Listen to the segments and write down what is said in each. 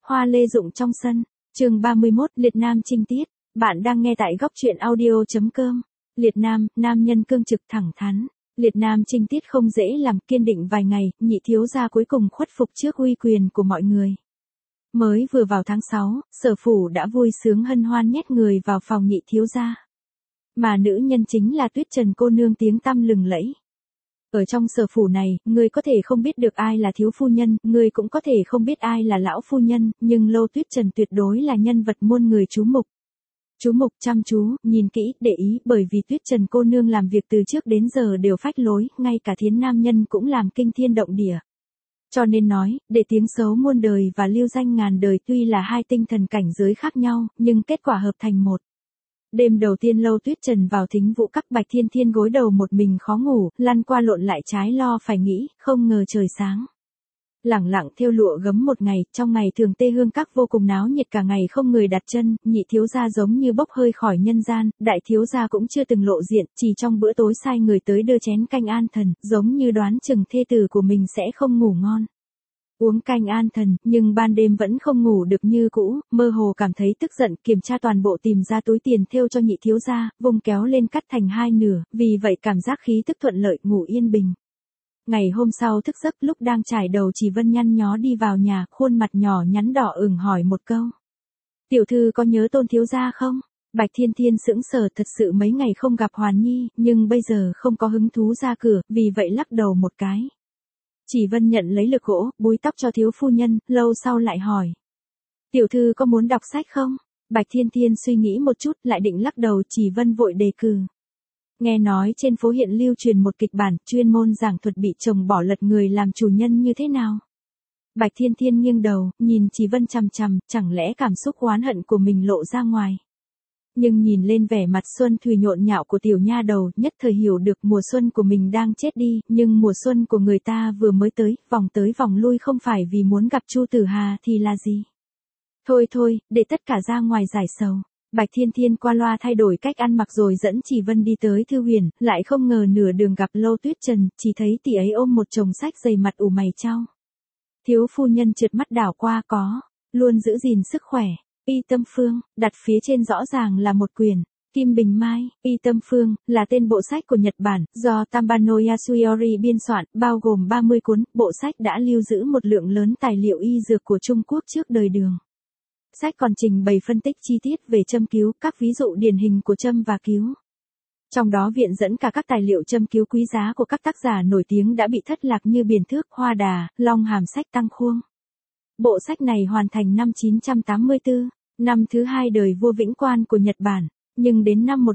Hoa lê rụng trong sân. Chương 31, Liệt Nam Trinh tiết. Bạn đang nghe tại góc truyện audio.com. Liệt Nam, nam nhân cương trực thẳng thắn. Liệt Nam Trinh tiết không dễ làm, kiên định vài ngày, nhị thiếu gia cuối cùng khuất phục trước uy quyền của mọi người. Mới vừa vào tháng 6, Sở phủ đã vui sướng hân hoan nhét người vào phòng nhị thiếu gia. Mà nữ nhân chính là Tuyết Trần cô nương tiếng tăm lừng lẫy. Ở trong Sở phủ này, người có thể không biết được ai là thiếu phu nhân, người cũng có thể không biết ai là lão phu nhân, nhưng Lô Tuyết Trần tuyệt đối là nhân vật muôn người chú mục. Chú mục chăm chú, nhìn kỹ, để ý, bởi vì Tuyết Trần cô nương làm việc từ trước đến giờ đều phách lối, ngay cả thiến nam nhân cũng làm kinh thiên động địa. Cho nên nói, để tiếng xấu muôn đời và lưu danh ngàn đời tuy là hai tinh thần cảnh giới khác nhau, nhưng kết quả hợp thành một. Đêm đầu tiên Lô Tuyết Trần vào thính vũ các, Bạch Thiên Thiên gối đầu một mình khó ngủ, lăn qua lộn lại trái lo phải nghĩ, không ngờ trời sáng. Lẳng lặng thêu lụa gấm một ngày, trong ngày thường Tê Hương các vô cùng náo nhiệt cả ngày không người đặt chân, nhị thiếu gia giống như bốc hơi khỏi nhân gian, đại thiếu gia cũng chưa từng lộ diện, chỉ trong bữa tối sai người tới đưa chén canh an thần, giống như đoán chừng thê tử của mình sẽ không ngủ ngon. Uống canh an thần, nhưng ban đêm vẫn không ngủ được như cũ, mơ hồ cảm thấy tức giận, kiểm tra toàn bộ tìm ra túi tiền thêu cho nhị thiếu gia, vùng kéo lên cắt thành hai nửa, vì vậy cảm giác khí tức thuận lợi, ngủ yên bình. Ngày hôm sau thức giấc, lúc đang trải đầu Chỉ Vân nhăn nhó đi vào nhà, khuôn mặt nhỏ nhắn đỏ ửng hỏi một câu. Tiểu thư có nhớ Tôn thiếu gia không? Bạch Thiên Thiên sững sờ, thật sự mấy ngày không gặp Hoàn Nhi, nhưng bây giờ không có hứng thú ra cửa, vì vậy lắc đầu một cái. Chỉ Vân nhận lấy lược gỗ, búi tóc cho thiếu phu nhân, lâu sau lại hỏi. Tiểu thư có muốn đọc sách không? Bạch Thiên Thiên suy nghĩ một chút, lại định lắc đầu, Chỉ Vân vội đề cử. Nghe nói trên phố hiện lưu truyền một kịch bản, chuyên môn giảng thuật bị chồng bỏ lật người làm chủ nhân như thế nào. Bạch Thiên Thiên nghiêng đầu, nhìn Chỉ Vân chằm chằm, chẳng lẽ cảm xúc oán hận của mình lộ ra ngoài. Nhưng nhìn lên vẻ mặt xuân thủy nhộn nhạo của tiểu nha đầu, nhất thời hiểu được mùa xuân của mình đang chết đi, nhưng mùa xuân của người ta vừa mới tới vòng lui không phải vì muốn gặp Chu Tử Hà thì là gì. Thôi, để tất cả ra ngoài giải sầu. Bạch Thiên Thiên qua loa thay đổi cách ăn mặc rồi dẫn Chỉ Vân đi tới thư huyền, lại không ngờ nửa đường gặp Lô Tuyết Trần, chỉ thấy tỷ ấy ôm một chồng sách dày mặt ủ mày chau. Thiếu phu nhân trượt mắt đảo qua có, luôn giữ gìn sức khỏe. Y Tâm Phương, đặt phía trên rõ ràng là một quyển. Kim Bình Mai, Y Tâm Phương, là tên bộ sách của Nhật Bản, do Tambano Yasuyori biên soạn, bao gồm 30 cuốn, bộ sách đã lưu giữ một lượng lớn tài liệu y dược của Trung Quốc trước đời Đường. Sách còn trình bày phân tích chi tiết về châm cứu, các ví dụ điển hình của châm và cứu. Trong đó viện dẫn cả các tài liệu châm cứu quý giá của các tác giả nổi tiếng đã bị thất lạc như Biển Thước, Hoa Đà, Long Hàm Sách Tăng Khuông. Bộ sách này hoàn thành năm 984, năm thứ hai đời vua Vĩnh Quan của Nhật Bản, nhưng đến năm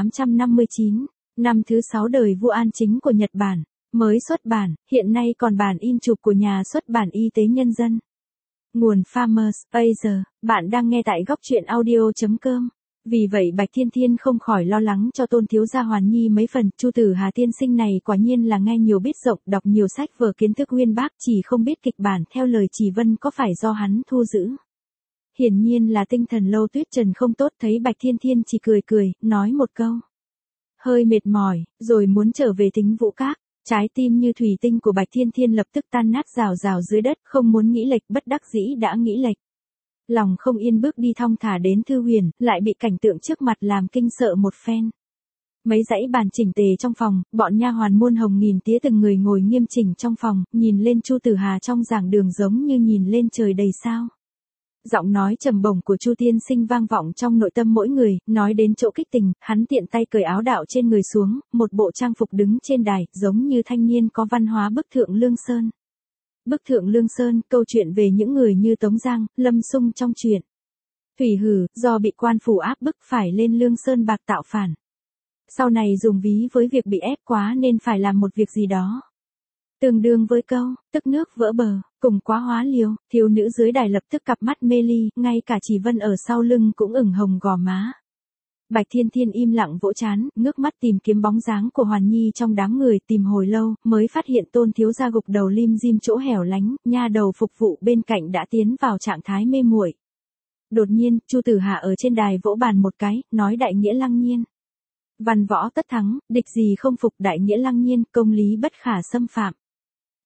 1859, năm thứ 6 đời vua An Chính của Nhật Bản, mới xuất bản, hiện nay còn bản in chụp của nhà xuất bản Y tế Nhân dân. Nguồn Farmers Asia, bạn đang nghe tại góc truyện audio.com. Vì vậy Bạch Thiên Thiên không khỏi lo lắng cho Tôn thiếu gia Hoàn Nhi mấy phần, Chu Tử Hà tiên sinh này quả nhiên là nghe nhiều biết rộng, đọc nhiều sách vở kiến thức uyên bác, chỉ không biết kịch bản, theo lời Chỉ Vân có phải do hắn thu giữ. Hiển nhiên là tinh thần Lô Tuyết Trần không tốt, thấy Bạch Thiên Thiên chỉ cười, nói một câu. Hơi mệt mỏi, rồi muốn trở về thính vũ các. Trái tim như thủy tinh của Bạch Thiên Thiên lập tức tan nát rào dưới đất, không muốn nghĩ lệch, bất đắc dĩ đã nghĩ lệch. Lòng không yên bước đi thong thả đến thư huyền, lại bị cảnh tượng trước mặt làm kinh sợ một phen. Mấy dãy bàn chỉnh tề trong phòng, bọn nha hoàn muôn hồng nghìn tía từng người ngồi nghiêm chỉnh trong phòng, nhìn lên Chu Tử Hà trong giảng đường giống như nhìn lên trời đầy sao. Giọng nói trầm bổng của Chu tiên sinh vang vọng trong nội tâm mỗi người, nói đến chỗ kích tình, hắn tiện tay cởi áo đạo trên người xuống, một bộ trang phục đứng trên đài, giống như thanh niên có văn hóa bức thượng Lương Sơn. Bức thượng Lương Sơn, câu chuyện về những người như Tống Giang, Lâm Sung trong truyện. Thủy Hử, do bị quan phủ áp bức phải lên Lương Sơn bạc tạo phản. Sau này dùng ví với việc bị ép quá nên phải làm một việc gì đó. Tương đương với câu, tức nước vỡ bờ, cùng quá hóa liều, thiếu nữ dưới đài lập tức cặp mắt mê ly, ngay cả Chỉ Vân ở sau lưng cũng ửng hồng gò má. Bạch Thiên Thiên im lặng vỗ trán, ngước mắt tìm kiếm bóng dáng của Hoàn Nhi trong đám người, tìm hồi lâu, mới phát hiện Tôn thiếu gia gục đầu lim dim chỗ hẻo lánh, nha đầu phục vụ bên cạnh đã tiến vào trạng thái mê muội. Đột nhiên, Chu Tử Hà ở trên đài vỗ bàn một cái, nói đại nghĩa lăng nhiên. Văn võ tất thắng, địch gì không phục, đại nghĩa lăng nhiên, công lý bất khả xâm phạm.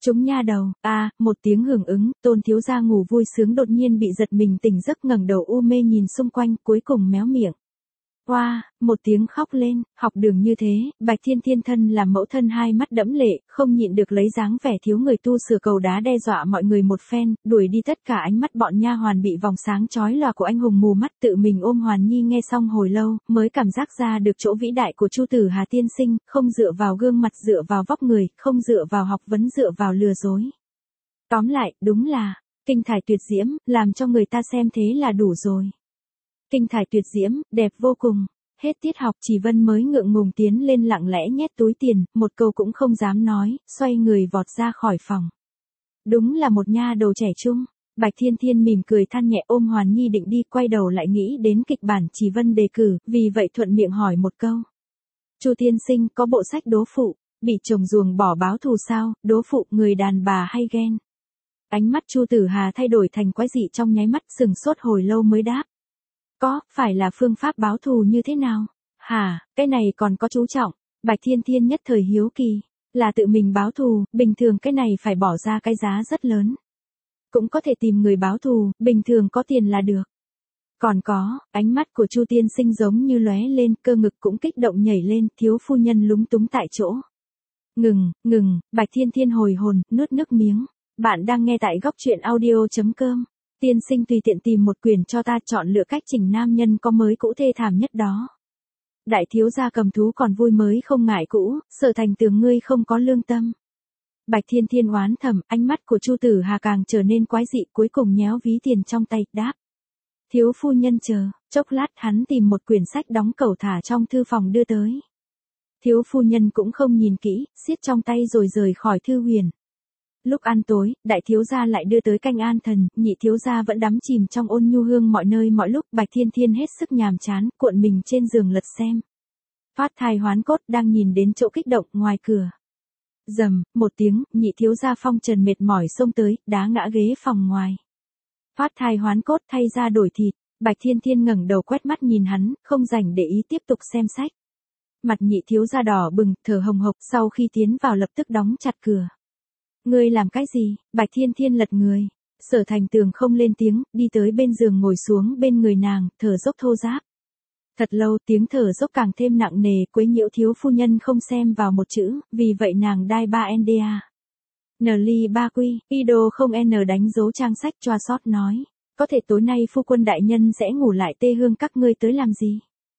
Chúng nha đầu, một tiếng hưởng ứng, Tôn thiếu gia ngủ vui sướng đột nhiên bị giật mình tỉnh giấc ngẩng đầu u mê nhìn xung quanh, cuối cùng méo miệng. Oa, một tiếng khóc lên, học đường như thế, Bạch Thiên Thiên thân làm mẫu thân hai mắt đẫm lệ, không nhịn được lấy dáng vẻ thiếu người tu sửa cầu đá đe dọa mọi người một phen, đuổi đi tất cả ánh mắt bọn nha hoàn bị vòng sáng chói lòa của anh hùng mù mắt, tự mình ôm Hoàn Nhi nghe xong hồi lâu, mới cảm giác ra được chỗ vĩ đại của Chu Tử Hà tiên sinh, không dựa vào gương mặt dựa vào vóc người, không dựa vào học vấn dựa vào lừa dối. Tóm lại, đúng là, kinh thải tuyệt diễm, làm cho người ta xem thế là đủ rồi. Kinh thải tuyệt diễm, đẹp vô cùng. Hết tiết học Chỉ Vân mới ngượng ngùng tiến lên lặng lẽ nhét túi tiền, một câu cũng không dám nói, xoay người vọt ra khỏi phòng. Đúng là một nha đầu trẻ trung. Bạch Thiên Thiên mỉm cười than nhẹ ôm Hoàn Nhi định đi, quay đầu lại nghĩ đến kịch bản Chỉ Vân đề cử, vì vậy thuận miệng hỏi một câu. Chu tiên sinh có bộ sách đố phụ, bị chồng ruồng bỏ báo thù sao, đố phụ người đàn bà hay ghen. Ánh mắt Chu Tử Hà thay đổi thành quái dị trong nháy mắt, sừng sốt hồi lâu mới đáp. Có, phải là phương pháp báo thù như thế nào? Hả, cái này còn có chú trọng. Bạch Thiên Thiên nhất thời hiếu kỳ. Là tự mình báo thù, bình thường cái này phải bỏ ra cái giá rất lớn. Cũng có thể tìm người báo thù, bình thường có tiền là được. Còn có, ánh mắt của Chu tiên sinh giống như lóe lên, cơ ngực cũng kích động nhảy lên, thiếu phu nhân lúng túng tại chỗ. Ngừng, Bạch Thiên Thiên hồi hồn, nuốt nước miếng. Bạn đang nghe tại góc truyện audio.com. Tiên sinh tùy tiện tìm một quyển cho ta, chọn lựa cách chỉnh nam nhân có mới cũ thê thảm nhất đó. Đại thiếu gia cầm thú còn vui mới không ngại cũ, Sở Thành Tường ngươi không có lương tâm. Bạch Thiên Thiên oán thầm, ánh mắt của Chu Tử Hà càng trở nên quái dị, cuối cùng nhéo ví tiền trong tay, đáp. Thiếu phu nhân chờ, chốc lát hắn tìm một quyển sách đóng cẩu thả trong thư phòng đưa tới. Thiếu phu nhân cũng không nhìn kỹ, siết trong tay rồi rời khỏi thư huyền. Lúc ăn tối, đại thiếu gia lại đưa tới canh an thần, nhị thiếu gia vẫn đắm chìm trong ôn nhu hương mọi nơi mọi lúc, Bạch Thiên Thiên hết sức nhàm chán, cuộn mình trên giường lật xem. Phát thai hoán cốt đang nhìn đến chỗ kích động ngoài cửa. Rầm, một tiếng, nhị thiếu gia phong trần mệt mỏi xông tới, đá ngã ghế phòng ngoài. Phát thai hoán cốt thay ra đổi thịt, Bạch Thiên Thiên ngẩng đầu quét mắt nhìn hắn, không rảnh để ý tiếp tục xem sách. Mặt nhị thiếu gia đỏ bừng, thở hồng hộc, sau khi tiến vào lập tức đóng chặt cửa. Ngươi làm cái gì? Bạch Thiên Thiên lật người. Sở Thành Tường không lên tiếng, đi tới bên giường ngồi xuống bên người nàng, thở dốc thô ráp. Thật lâu tiếng thở dốc càng thêm nặng nề, quấy nhiễu thiếu phu nhân không xem vào một chữ, vì vậy nàng đai ba NDA. Nli ba quy, Ido không N đánh dấu trang sách choa sót nói. Có thể tối nay phu quân đại nhân sẽ ngủ lại tê hương các ngươi tới làm gì?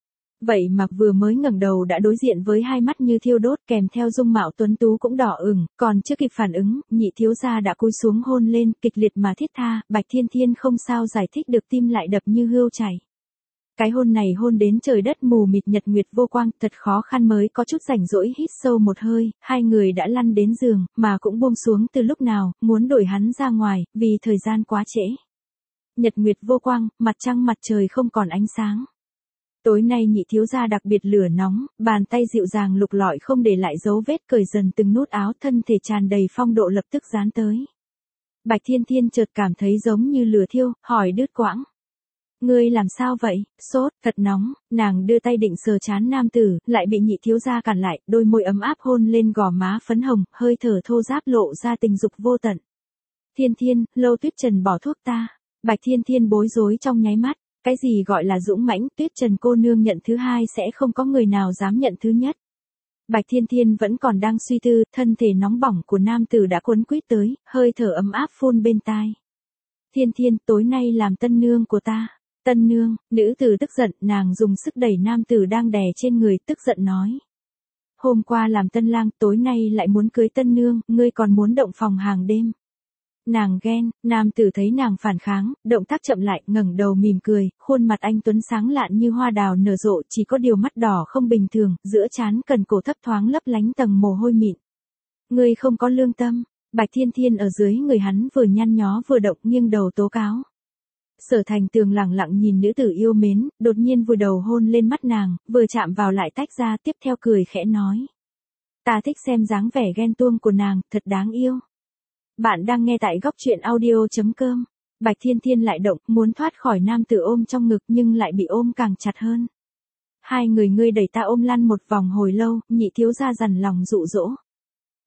Vậy mà vừa mới ngẩng đầu đã đối diện với hai mắt như thiêu đốt kèm theo dung mạo tuấn tú cũng đỏ ửng, còn chưa kịp phản ứng, nhị thiếu gia đã cúi xuống hôn lên, kịch liệt mà thiết tha, Bạch Thiên Thiên không sao giải thích được, tim lại đập như hươu chảy. Cái hôn này hôn đến trời đất mù mịt nhật nguyệt vô quang, thật khó khăn mới có chút rảnh rỗi hít sâu một hơi, hai người đã lăn đến giường, mà cũng buông xuống từ lúc nào, muốn đuổi hắn ra ngoài, vì thời gian quá trễ. Nhật nguyệt vô quang, mặt trăng mặt trời không còn ánh sáng. Tối nay nhị thiếu gia đặc biệt lửa nóng, bàn tay dịu dàng lục lọi không để lại dấu vết, cởi dần từng nút áo, thân thể tràn đầy phong độ lập tức dán tới. Bạch Thiên Thiên chợt cảm thấy giống như lửa thiêu, hỏi đứt quãng. Ngươi làm sao vậy? Sốt, thật nóng, nàng đưa tay định sờ trán nam tử, lại bị nhị thiếu gia cản lại, đôi môi ấm áp hôn lên gò má phấn hồng, hơi thở thô ráp lộ ra tình dục vô tận. Thiên Thiên, Lâu Tuyết Trần bỏ thuốc ta. Bạch Thiên Thiên bối rối trong nháy mắt. Cái gì gọi là dũng mãnh, Tuyết Trần cô nương nhận thứ hai sẽ không có người nào dám nhận thứ nhất. Bạch Thiên Thiên vẫn còn đang suy tư, thân thể nóng bỏng của nam tử đã cuốn quýt tới, hơi thở ấm áp phun bên tai. Thiên Thiên, tối nay làm tân nương của ta. Tân nương, nữ tử tức giận, nàng dùng sức đẩy nam tử đang đè trên người, tức giận nói. Hôm qua làm tân lang, tối nay lại muốn cưới tân nương, ngươi còn muốn động phòng hàng đêm. Nàng ghen, nam tử thấy nàng phản kháng, động tác chậm lại, ngẩng đầu mỉm cười, khuôn mặt anh tuấn sáng lạn như hoa đào nở rộ, chỉ có điều mắt đỏ không bình thường, giữa trán cần cổ thấp thoáng lấp lánh tầng mồ hôi mịn. Ngươi không có lương tâm. Bạch Thiên Thiên ở dưới người hắn vừa nhăn nhó vừa động, nghiêng đầu tố cáo. Sở Thành Tường lẳng lặng nhìn nữ tử yêu mến, đột nhiên vùi đầu hôn lên mắt nàng, vừa chạm vào lại tách ra, tiếp theo cười khẽ nói. Ta thích xem dáng vẻ ghen tuông của nàng, thật đáng yêu. Bạn đang nghe tại góc truyện audio.com. Bạch Thiên Thiên lại động, muốn thoát khỏi nam tử ôm trong ngực nhưng lại bị ôm càng chặt hơn. Hai người ngươi đẩy ta ôm lăn một vòng hồi lâu, nhị thiếu gia dằn lòng dụ dỗ.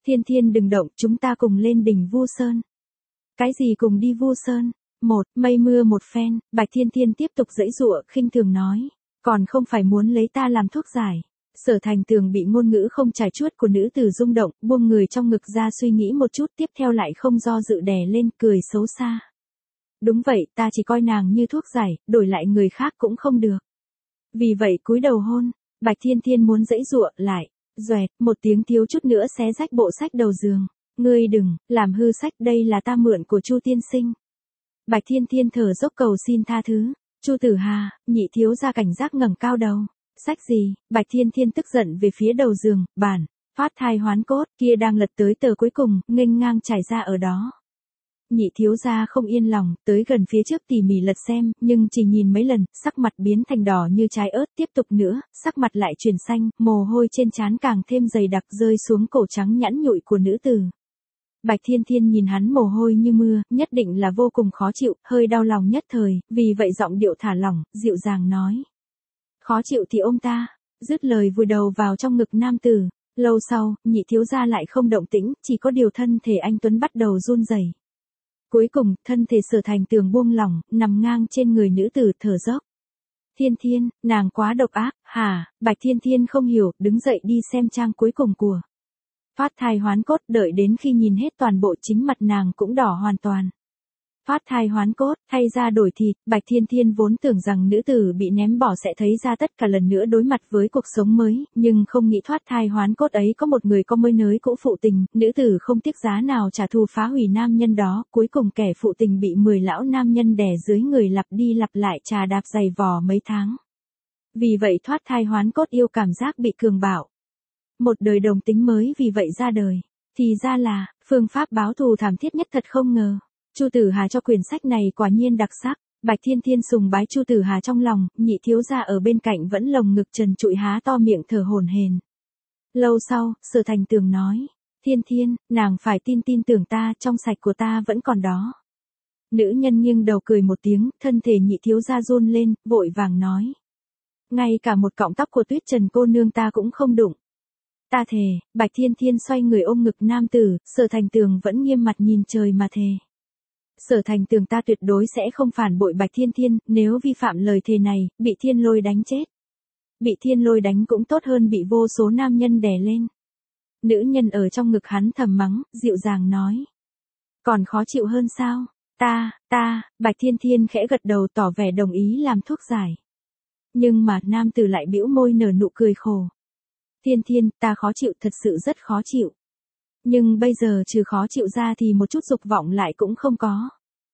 Thiên Thiên đừng động, chúng ta cùng lên đỉnh Vu Sơn. Cái gì cùng đi Vu Sơn? Mây mưa một phen, Bạch Thiên Thiên tiếp tục giãy giụa, khinh thường nói. Còn không phải muốn lấy ta làm thuốc giải. Sở Thành Tường bị ngôn ngữ không trải chuốt của nữ tử rung động, buông người trong ngực ra suy nghĩ một chút, tiếp theo lại không do dự đè lên, cười xấu xa. Đúng vậy, ta chỉ coi nàng như thuốc giải, đổi lại người khác cũng không được. Vì vậy cúi đầu hôn, Bạch Thiên Thiên muốn giãy giụa lại, doẹt, một tiếng thiếu chút nữa xé rách bộ sách đầu giường. Ngươi đừng, làm hư sách, đây là ta mượn của Chu tiên sinh. Bạch Thiên Thiên thở dốc cầu xin tha thứ. Chu Tử Hà, nhị thiếu gia cảnh giác ngẩng cao đầu. Sách gì? Bạch Thiên Thiên tức giận về phía đầu giường, bản, thoát thai hoán cốt, kia đang lật tới tờ cuối cùng, nghênh ngang trải ra ở đó. Nhị thiếu gia không yên lòng, tới gần phía trước tỉ mỉ lật xem, nhưng chỉ nhìn mấy lần, sắc mặt biến thành đỏ như trái ớt, tiếp tục nữa, sắc mặt lại chuyển xanh, mồ hôi trên trán càng thêm dày đặc rơi xuống cổ trắng nhẵn nhụi của nữ tử. Bạch Thiên Thiên nhìn hắn mồ hôi như mưa, nhất định là vô cùng khó chịu, hơi đau lòng nhất thời, vì vậy giọng điệu thả lỏng, dịu dàng nói. Khó chịu thì ôm ta, dứt lời vùi đầu vào trong ngực nam tử. Lâu sau, nhị thiếu gia lại không động tĩnh, chỉ có điều thân thể anh Tuấn bắt đầu run rẩy. Cuối cùng, thân thể Sở Thành Tường buông lỏng, nằm ngang trên người nữ tử thở dốc. Thiên Thiên, nàng quá độc ác, hả? Bạch Thiên Thiên không hiểu, đứng dậy đi xem trang cuối cùng của Thoát thai hoán cốt, đợi đến khi nhìn hết toàn bộ chính mặt nàng cũng đỏ hoàn toàn. Thoát thai hoán cốt, thay ra đổi thịt, Bạch Thiên Thiên vốn tưởng rằng nữ tử bị ném bỏ sẽ thấy ra tất cả lần nữa đối mặt với cuộc sống mới, nhưng không nghĩ thoát thai hoán cốt ấy có một người có mới nới cũ phụ tình, nữ tử không tiếc giá nào trả thù phá hủy nam nhân đó, cuối cùng kẻ phụ tình bị 10 lão nam nhân đè dưới người lặp đi lặp lại trà đạp giày vò mấy tháng. Vì vậy thoát thai hoán cốt yêu cảm giác bị cường bạo. Một đời đồng tính mới vì vậy ra đời. Thì ra là, phương pháp báo thù thảm thiết nhất thật không ngờ. Chu Tử Hà cho quyển sách này quả nhiên đặc sắc. Bạch Thiên Thiên sùng bái Chu Tử Hà trong lòng, nhị thiếu gia ở bên cạnh vẫn lồng ngực trần trụi há to miệng thở hổn hển. Lâu sau, Sở Thành Tường nói. Thiên Thiên, nàng phải tin tưởng ta, trong sạch của ta vẫn còn đó. Nữ nhân nghiêng đầu cười một tiếng, thân thể nhị thiếu gia run lên, vội vàng nói. Ngay cả một cọng tóc của Tuyết Trần cô nương ta cũng không đụng. Ta thề. Bạch Thiên Thiên xoay người ôm ngực nam tử, Sở Thành Tường vẫn nghiêm mặt nhìn trời mà thề. Sở Thành Tường ta tuyệt đối sẽ không phản bội Bạch Thiên Thiên, nếu vi phạm lời thề này, bị thiên lôi đánh chết. Bị thiên lôi đánh cũng tốt hơn bị vô số nam nhân đè lên. Nữ nhân ở trong ngực hắn thầm mắng, dịu dàng nói. Còn khó chịu hơn sao? Bạch Thiên Thiên khẽ gật đầu tỏ vẻ đồng ý làm thuốc giải. Nhưng mà nam tử lại bĩu môi nở nụ cười khổ. Thiên Thiên, ta khó chịu, thật sự rất khó chịu. Nhưng bây giờ trừ khó chịu ra thì một chút dục vọng lại cũng không có.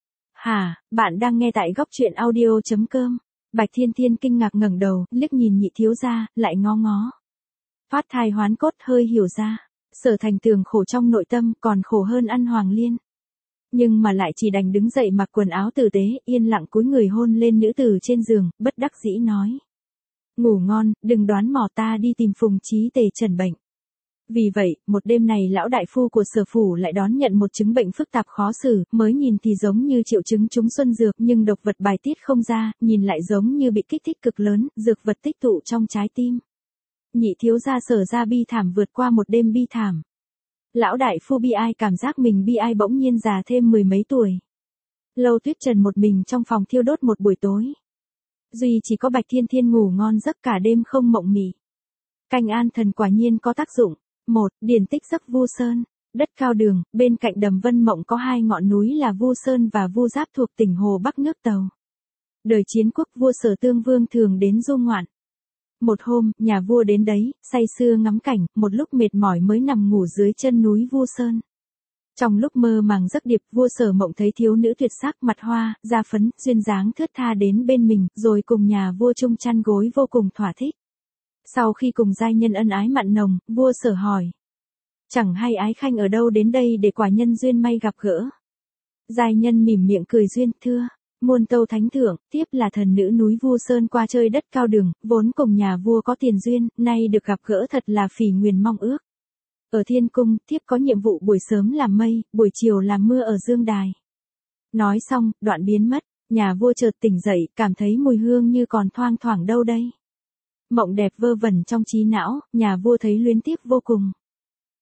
Hả, bạn đang nghe tại góc truyện audio.com. Bạch Thiên Thiên kinh ngạc ngẩng đầu, liếc nhìn nhị thiếu gia, lại ngó ngó. Thoát thai hoán cốt hơi hiểu ra. Sở Thành Tường khổ trong nội tâm còn khổ hơn ăn Hoàng Liên. Nhưng mà lại chỉ đành đứng dậy mặc quần áo tử tế, yên lặng cúi người hôn lên nữ tử trên giường, bất đắc dĩ nói. Ngủ ngon, đừng đoán mò, ta đi tìm Phùng Chí Tề trần bệnh. Vì vậy, một đêm này lão đại phu của Sở phủ lại đón nhận một chứng bệnh phức tạp khó xử, mới nhìn thì giống như triệu chứng trúng xuân dược nhưng độc vật bài tiết không ra, nhìn lại giống như bị kích thích cực lớn, dược vật tích tụ trong trái tim. Nhị thiếu gia Sở ra bi thảm vượt qua một đêm bi thảm. Lão đại phu bi ai cảm giác mình bi ai bỗng nhiên già thêm 10 mấy tuổi. Lâu Tuyết Trần một mình trong phòng thiêu đốt một buổi tối. Duy chỉ có Bạch Thiên Thiên ngủ ngon giấc cả đêm không mộng mị. Canh an thần quả nhiên có tác dụng. Điển tích giấc Vu Sơn. Đất cao đường, bên cạnh đầm Vân Mộng có hai ngọn núi là Vu Sơn và Vu Giáp thuộc tỉnh Hồ Bắc nước Tàu. Đời chiến quốc vua Sở Tương Vương thường đến du ngoạn. Một hôm, nhà vua đến đấy, say sưa ngắm cảnh, một lúc mệt mỏi mới nằm ngủ dưới chân núi Vu Sơn. Trong lúc mơ màng giấc điệp, vua Sở Mộng thấy thiếu nữ tuyệt sắc, mặt hoa, da phấn, duyên dáng thướt tha đến bên mình, rồi cùng nhà vua chung chăn gối vô cùng thỏa thích. Sau khi cùng giai nhân ân ái mặn nồng, vua Sở hỏi. Chẳng hay ái khanh ở đâu đến đây để quả nhân duyên may gặp gỡ. Giai nhân mỉm miệng cười duyên, thưa. Muôn tâu thánh thượng, tiếp là thần nữ núi Vu Sơn qua chơi đất cao đường, vốn cùng nhà vua có tiền duyên, nay được gặp gỡ thật là phỉ nguyền mong ước. Ở thiên cung, tiếp có nhiệm vụ buổi sớm làm mây, buổi chiều làm mưa ở dương đài. Nói xong, đoạn biến mất, nhà vua chợt tỉnh dậy, cảm thấy mùi hương như còn thoang thoảng đâu đây. Mộng đẹp vơ vẩn trong trí não, nhà vua thấy luyến tiếc vô cùng.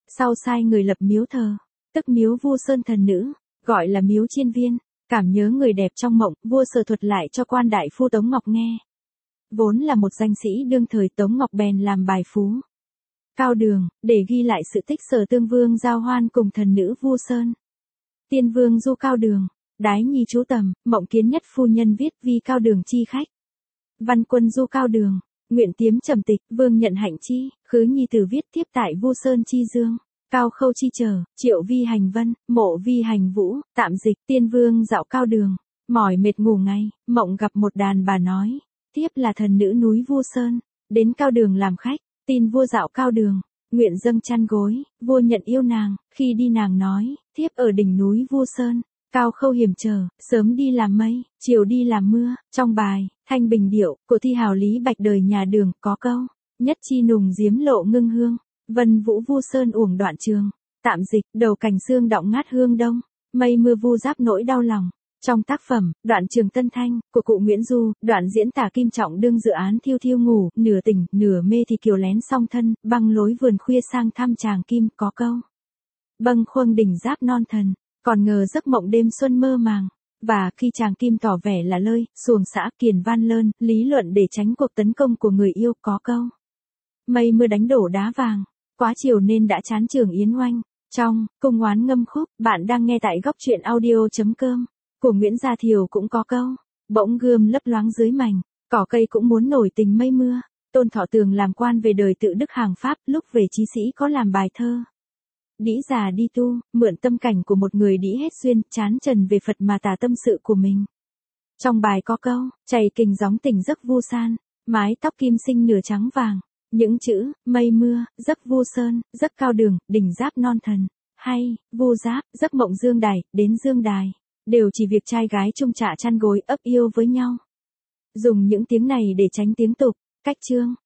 Sau sai người lập miếu thờ, tức miếu Vu Sơn thần nữ, gọi là miếu Chiên Viên, cảm nhớ người đẹp trong mộng, vua Sở thuật lại cho quan đại phu Tống Ngọc nghe. Vốn là một danh sĩ đương thời, Tống Ngọc bèn làm bài phú Cao Đường, để ghi lại sự tích Sở Tương Vương giao hoan cùng thần nữ Vu Sơn. Tiên Vương du Cao Đường, đái nhi chú tầm, mộng kiến nhất phu nhân viết vì Cao Đường chi khách. Văn quân du Cao Đường, nguyện tiếm trầm tịch, vương nhận hạnh chi, khứ nhi tử viết tiếp tại Vu Sơn chi dương. Cao khâu chi trở, triệu vi hành vân, mộ vi hành vũ, tạm dịch. Tiên Vương dạo Cao Đường, mỏi mệt ngủ ngay, mộng gặp một đàn bà nói, tiếp là thần nữ núi Vu Sơn, đến Cao Đường làm khách. Tin vua dạo Cao Đường, nguyện dâng chăn gối, vua nhận yêu nàng, khi đi nàng nói, tiếp ở đỉnh núi Vu Sơn. Cao khâu hiểm trở, sớm đi làm mây, chiều đi làm mưa. Trong bài Thanh Bình Điệu của thi hào Lý Bạch đời nhà Đường có câu, nhất chi nùng diếm lộ ngưng hương, vân vũ Vu Sơn uổng đoạn trường. Tạm dịch, đầu cành xương đọng ngát hương đông, mây mưa vu giáp nỗi đau lòng. Trong tác phẩm Đoạn Trường Tân Thanh của cụ Nguyễn Du, đoạn diễn tả Kim Trọng đương dự án thiêu thiêu ngủ, nửa tỉnh nửa mê thì kiều lén song thân, băng lối vườn khuya sang thăm chàng Kim. Có câu, bâng khuâng đỉnh giáp non thần, còn ngờ giấc mộng đêm xuân mơ màng. Và khi chàng Kim tỏ vẻ là lơi, xuồng xã Kiền Van Lơn, lý luận để tránh cuộc tấn công của người yêu. Có câu, mây mưa đánh đổ đá vàng, quá chiều nên đã chán trường yến oanh. Trong Cung Oán Ngâm Khúc, bạn đang nghe tại góc truyện audio.com của Nguyễn Gia Thiều cũng có câu, bỗng gươm lấp loáng dưới mảnh, cỏ cây cũng muốn nổi tình mây mưa. Tôn Thọ Tường làm quan về đời tự đức hàng Pháp, lúc về chí sĩ có làm bài thơ. Đĩ già đi tu, mượn tâm cảnh của một người đĩ hết duyên, chán trần về Phật mà tả tâm sự của mình. Trong bài có câu, chảy kình gióng tỉnh giấc Vu San, mái tóc kim sinh nửa trắng vàng. Những chữ, mây mưa, giấc Vu Sơn, giấc Cao Đường, đỉnh giáp non thần, hay, Vu Giáp, giấc mộng Dương Đài, đến Dương Đài, đều chỉ việc trai gái chung chạ chăn gối ấp yêu với nhau. Dùng những tiếng này để tránh tiếng tục, cách chương,